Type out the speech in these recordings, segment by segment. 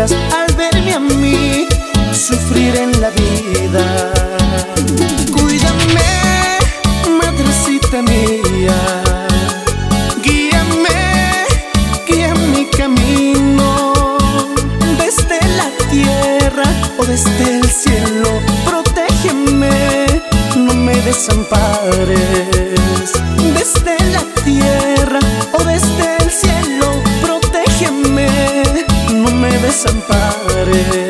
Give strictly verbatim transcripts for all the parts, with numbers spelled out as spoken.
sufras al verme a mí sufrir en la vida. Cuídame, madrecita mía, guíame, guía mi camino desde la tierra o desde el cielo. Protégeme, no me desampares desde la tierra o desde el cielo. Protégeme, no me desampares.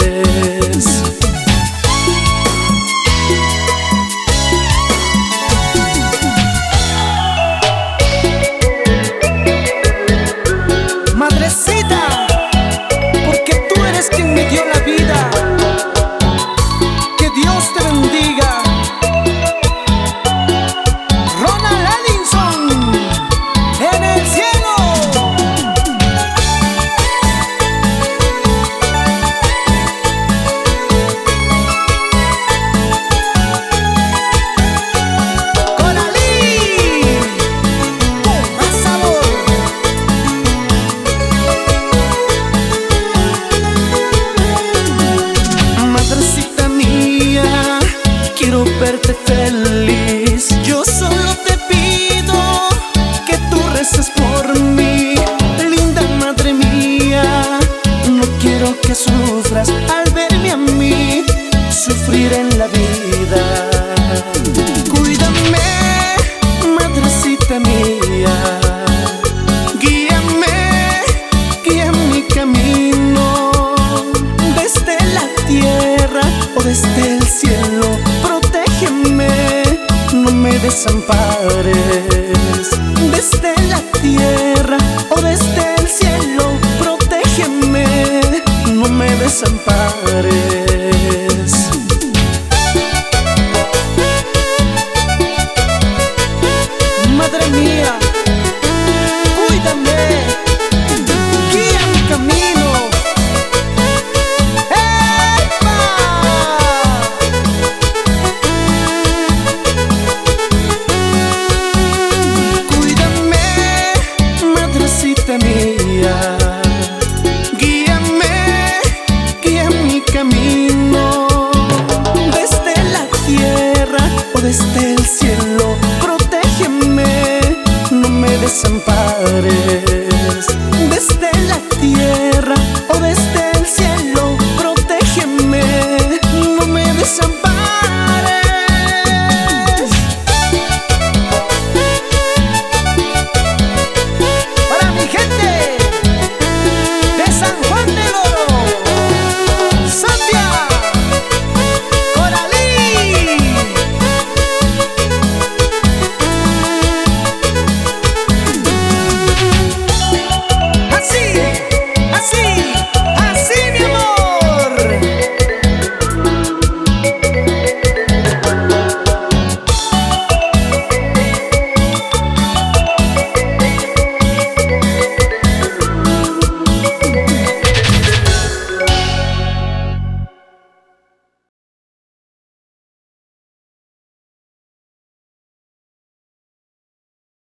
Madrecita, porque tú eres quien me dio la vida. Que Dios te bendiga. Ronald Edinson, en el cielo. Coralí, con más sabor. Madrecita mía, quiero verte feliz. Yo solo te pido que tú reces por mí. Linda madre mía, no quiero que sufras al verme a mí sufrir en la vida. Cuídame, madrecita mía, guíame, guía mi camino desde la tierra o desde el cielo. Protégeme, no me desampares desde la tierra o desde el cielo. Protégeme, no me desampares.